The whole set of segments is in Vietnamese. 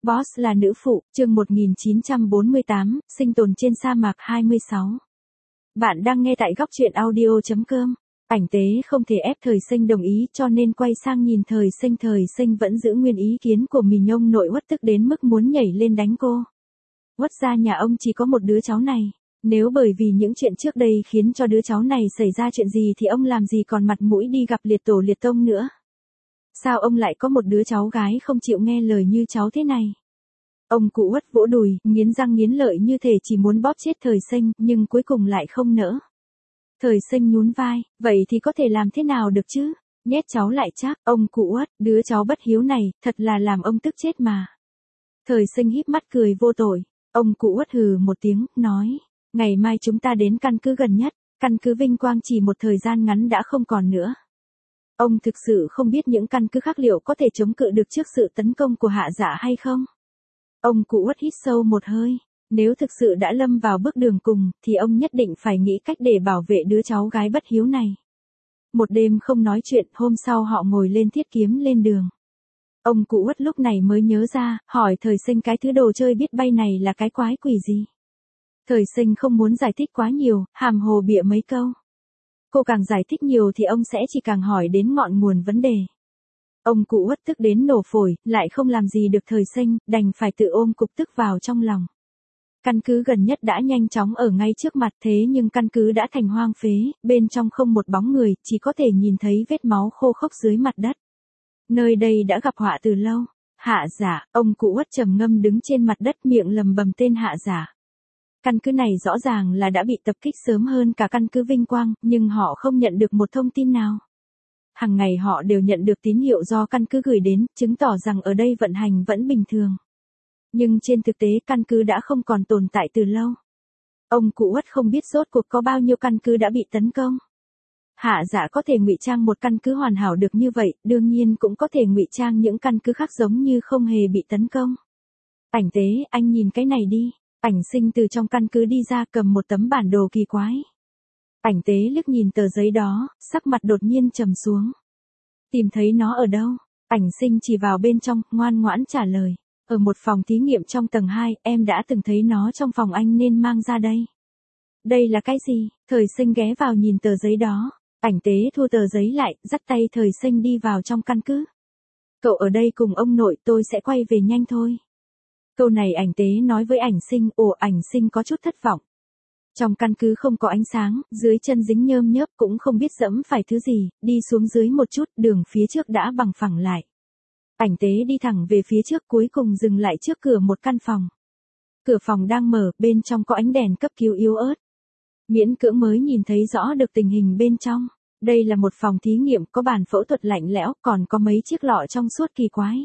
Boss là nữ phụ, chương 1948, sinh tồn trên sa mạc 26. Bạn đang nghe tại góc truyện audio.com. Ảnh tế không thể ép Thời Sinh đồng ý cho nên quay sang nhìn Thời Sinh vẫn giữ nguyên ý kiến của mình. Ông nội Uất tức đến mức muốn nhảy lên đánh cô. Uất gia nhà ông chỉ có một đứa cháu này. Nếu bởi vì những chuyện trước đây khiến cho đứa cháu này xảy ra chuyện gì thì ông làm gì còn mặt mũi đi gặp liệt tổ liệt tông nữa. Sao ông lại có một đứa cháu gái không chịu nghe lời như cháu thế này? Ông cụ Uất vỗ đùi, nghiến răng nghiến lợi như thể chỉ muốn bóp chết Thời Sinh, nhưng cuối cùng lại không nỡ. Thời Sinh nhún vai, vậy thì có thể làm thế nào được chứ? Nhét cháu lại chắc, ông cụ Uất, đứa cháu bất hiếu này, thật là làm ông tức chết mà. Thời Sinh híp mắt cười vô tội, ông cụ Uất hừ một tiếng, nói, ngày mai chúng ta đến căn cứ gần nhất, căn cứ Vinh Quang chỉ một thời gian ngắn đã không còn nữa. Ông thực sự không biết những căn cứ khác liệu có thể chống cự được trước sự tấn công của Hạ Dạ hay không? Ông cụ Uất hít sâu một hơi, nếu thực sự đã lâm vào bước đường cùng, thì ông nhất định phải nghĩ cách để bảo vệ đứa cháu gái bất hiếu này. Một đêm không nói chuyện, hôm sau họ ngồi lên thiết kiếm lên đường. Ông cụ Uất lúc này mới nhớ ra, hỏi Thời Sinh cái thứ đồ chơi biết bay này là cái quái quỷ gì. Thời Sinh không muốn giải thích quá nhiều, hàm hồ bịa mấy câu. Cô càng giải thích nhiều thì ông sẽ chỉ càng hỏi đến ngọn nguồn vấn đề. Ông cụ Uất tức đến nổ phổi, lại không làm gì được Thời Sinh, đành phải tự ôm cục tức vào trong lòng. Căn cứ gần nhất đã nhanh chóng ở ngay trước mặt, thế nhưng căn cứ đã thành hoang phế, bên trong không một bóng người, chỉ có thể nhìn thấy vết máu khô khốc dưới mặt đất. Nơi đây đã gặp họa từ lâu. Hạ Dạ, ông cụ Uất trầm ngâm đứng trên mặt đất miệng lầm bầm tên Hạ Dạ. Căn cứ này rõ ràng là đã bị tập kích sớm hơn cả căn cứ Vinh Quang, nhưng họ không nhận được một thông tin nào. Hàng ngày họ đều nhận được tín hiệu do căn cứ gửi đến, chứng tỏ rằng ở đây vận hành vẫn bình thường. Nhưng trên thực tế căn cứ đã không còn tồn tại từ lâu. Ông cụ Uất không biết rốt cuộc có bao nhiêu căn cứ đã bị tấn công. Hạ Dạ có thể ngụy trang một căn cứ hoàn hảo được như vậy, đương nhiên cũng có thể ngụy trang những căn cứ khác giống như không hề bị tấn công. Ảnh tế, anh nhìn cái này đi. Ảnh Sinh từ trong căn cứ đi ra cầm một tấm bản đồ kỳ quái. Ảnh tế liếc nhìn tờ giấy đó, sắc mặt đột nhiên trầm xuống. Tìm thấy nó ở đâu? Ảnh Sinh chỉ vào bên trong, ngoan ngoãn trả lời. Ở một phòng thí nghiệm trong tầng 2, em đã từng thấy nó trong phòng anh nên mang ra đây. Đây là cái gì? Thời Sinh ghé vào nhìn tờ giấy đó. Ảnh tế thu tờ giấy lại, dắt tay Thời Sinh đi vào trong căn cứ. Cậu ở đây cùng ông nội, tôi sẽ quay về nhanh thôi. Câu này ảnh tế nói với Ảnh Sinh, Ảnh Sinh có chút thất vọng. Trong căn cứ không có ánh sáng, dưới chân dính nhơm nhớp cũng không biết dẫm phải thứ gì, đi xuống dưới một chút, đường phía trước đã bằng phẳng lại. Ảnh tế đi thẳng về phía trước cuối cùng dừng lại trước cửa một căn phòng. Cửa phòng đang mở, bên trong có ánh đèn cấp cứu yếu ớt. Miễn cưỡng mới nhìn thấy rõ được tình hình bên trong. Đây là một phòng thí nghiệm có bàn phẫu thuật lạnh lẽo, còn có mấy chiếc lọ trong suốt kỳ quái.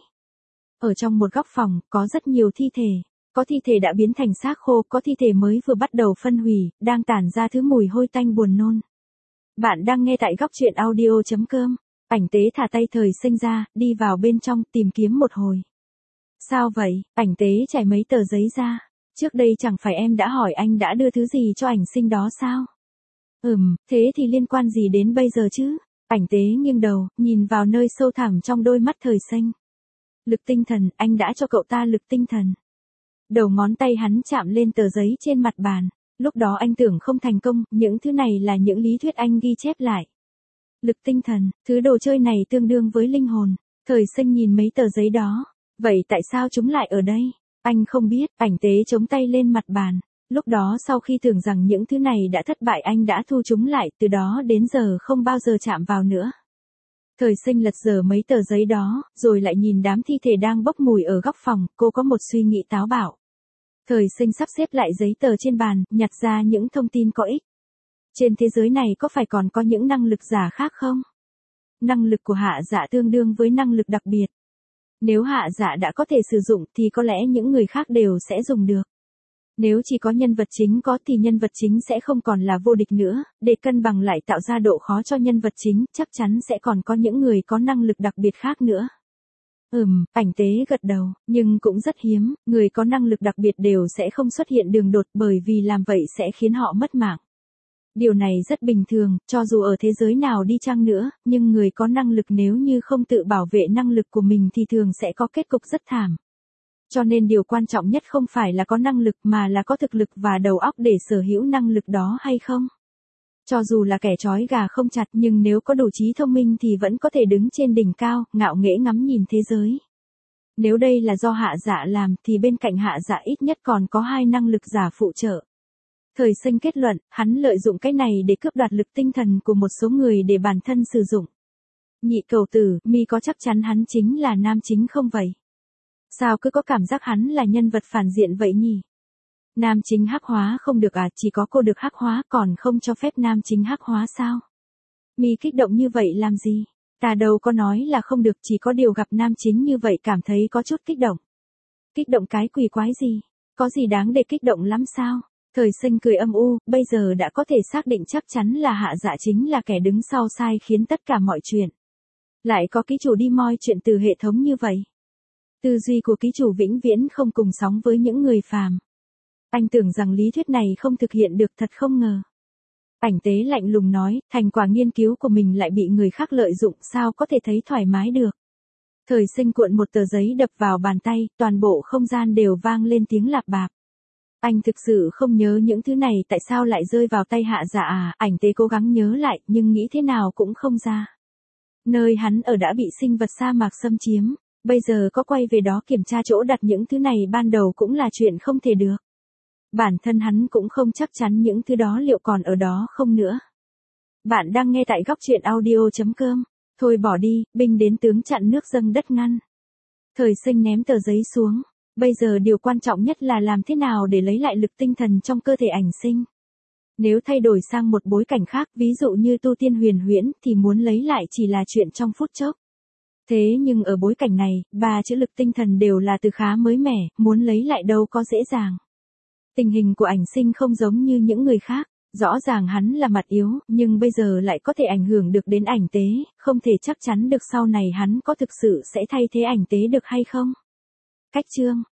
Ở trong một góc phòng, có rất nhiều thi thể. Có thi thể đã biến thành xác khô, có thi thể mới vừa bắt đầu phân hủy, đang tản ra thứ mùi hôi tanh buồn nôn. Bạn đang nghe tại góc truyện audio.com. Ảnh tế thả tay Thời Sinh ra, đi vào bên trong, tìm kiếm một hồi. Sao vậy? Ảnh tế trải mấy tờ giấy ra. Trước đây chẳng phải em đã hỏi anh đã đưa thứ gì cho Ảnh Sinh đó sao? Thế thì liên quan gì đến bây giờ chứ? Ảnh tế nghiêng đầu, nhìn vào nơi sâu thẳm trong đôi mắt Thời Sinh. Lực tinh thần, anh đã cho cậu ta lực tinh thần. Đầu ngón tay hắn chạm lên tờ giấy trên mặt bàn. Lúc đó anh tưởng không thành công, những thứ này là những lý thuyết anh ghi chép lại. Lực tinh thần, thứ đồ chơi này tương đương với linh hồn. Thời Sinh nhìn mấy tờ giấy đó. Vậy tại sao chúng lại ở đây? Anh không biết, ảnh tế chống tay lên mặt bàn. Lúc đó sau khi tưởng rằng những thứ này đã thất bại anh đã thu chúng lại, từ đó đến giờ không bao giờ chạm vào nữa. Thời Sinh lật dở mấy tờ giấy đó, rồi lại nhìn đám thi thể đang bốc mùi ở góc phòng, cô có một suy nghĩ táo bạo. Thời Sinh sắp xếp lại giấy tờ trên bàn, nhặt ra những thông tin có ích. Trên thế giới này có phải còn có những năng lực giả khác không? Năng lực của Hạ Dạ tương đương với năng lực đặc biệt. Nếu Hạ Dạ đã có thể sử dụng thì có lẽ những người khác đều sẽ dùng được. Nếu chỉ có nhân vật chính có thì nhân vật chính sẽ không còn là vô địch nữa, để cân bằng lại tạo ra độ khó cho nhân vật chính, chắc chắn sẽ còn có những người có năng lực đặc biệt khác nữa. Ảnh tế gật đầu, nhưng cũng rất hiếm, người có năng lực đặc biệt đều sẽ không xuất hiện đường đột bởi vì làm vậy sẽ khiến họ mất mạng. Điều này rất bình thường, cho dù ở thế giới nào đi chăng nữa, nhưng người có năng lực nếu như không tự bảo vệ năng lực của mình thì thường sẽ có kết cục rất thảm. Cho nên điều quan trọng nhất không phải là có năng lực mà là có thực lực và đầu óc để sở hữu năng lực đó hay không. Cho dù là kẻ trói gà không chặt nhưng nếu có đủ trí thông minh thì vẫn có thể đứng trên đỉnh cao, ngạo nghễ ngắm nhìn thế giới. Nếu đây là do Hạ Dạ làm thì bên cạnh Hạ Dạ ít nhất còn có 2 năng lực giả phụ trợ. Thời Sinh kết luận, hắn lợi dụng cái này để cướp đoạt lực tinh thần của một số người để bản thân sử dụng. Nhị cầu tử, mi có chắc chắn hắn chính là nam chính không vậy? Sao cứ có cảm giác hắn là nhân vật phản diện vậy nhỉ? Nam chính hắc hóa không được à, chỉ có cô được hắc hóa còn không cho phép nam chính hắc hóa sao? Mi kích động như vậy làm gì? Ta đâu có nói là không được, chỉ có điều gặp nam chính như vậy cảm thấy có chút kích động. Kích động cái quỷ quái gì? Có gì đáng để kích động lắm sao? Thời Sinh cười âm u, bây giờ đã có thể xác định chắc chắn là Hạ Dạ chính là kẻ đứng sau sai khiến tất cả mọi chuyện. Lại có ký chủ đi moi chuyện từ hệ thống như vậy. Tư duy của ký chủ vĩnh viễn không cùng sóng với những người phàm. Anh tưởng rằng lý thuyết này không thực hiện được, thật không ngờ. Ảnh Tế lạnh lùng nói, thành quả nghiên cứu của mình lại bị người khác lợi dụng, sao có thể thấy thoải mái được. Thời Sinh cuộn một tờ giấy đập vào bàn tay, toàn bộ không gian đều vang lên tiếng lạp bạp. Anh thực sự không nhớ những thứ này tại sao lại rơi vào tay Hạ Dạ à, Ảnh Tế cố gắng nhớ lại nhưng nghĩ thế nào cũng không ra. Nơi hắn ở đã bị sinh vật sa mạc xâm chiếm, bây giờ có quay về đó kiểm tra chỗ đặt những thứ này ban đầu cũng là chuyện không thể được. Bản thân hắn cũng không chắc chắn những thứ đó liệu còn ở đó không nữa. Bạn đang nghe tại góc truyện audio.com. Thôi bỏ đi, binh đến tướng chặn nước dâng đất ngăn. Thời Sinh ném tờ giấy xuống. Bây giờ điều quan trọng nhất là làm thế nào để lấy lại lực tinh thần trong cơ thể Ảnh Sinh. Nếu thay đổi sang một bối cảnh khác, ví dụ như tu tiên huyền huyễn, thì muốn lấy lại chỉ là chuyện trong phút chốc. Thế nhưng ở bối cảnh này, 3 chữ lực tinh thần đều là từ khá mới mẻ, muốn lấy lại đâu có dễ dàng. Tình hình của Ảnh Sinh không giống như những người khác, rõ ràng hắn là mặt yếu, nhưng bây giờ lại có thể ảnh hưởng được đến Ảnh Tế, không thể chắc chắn được sau này hắn có thực sự sẽ thay thế Ảnh Tế được hay không. Cách chương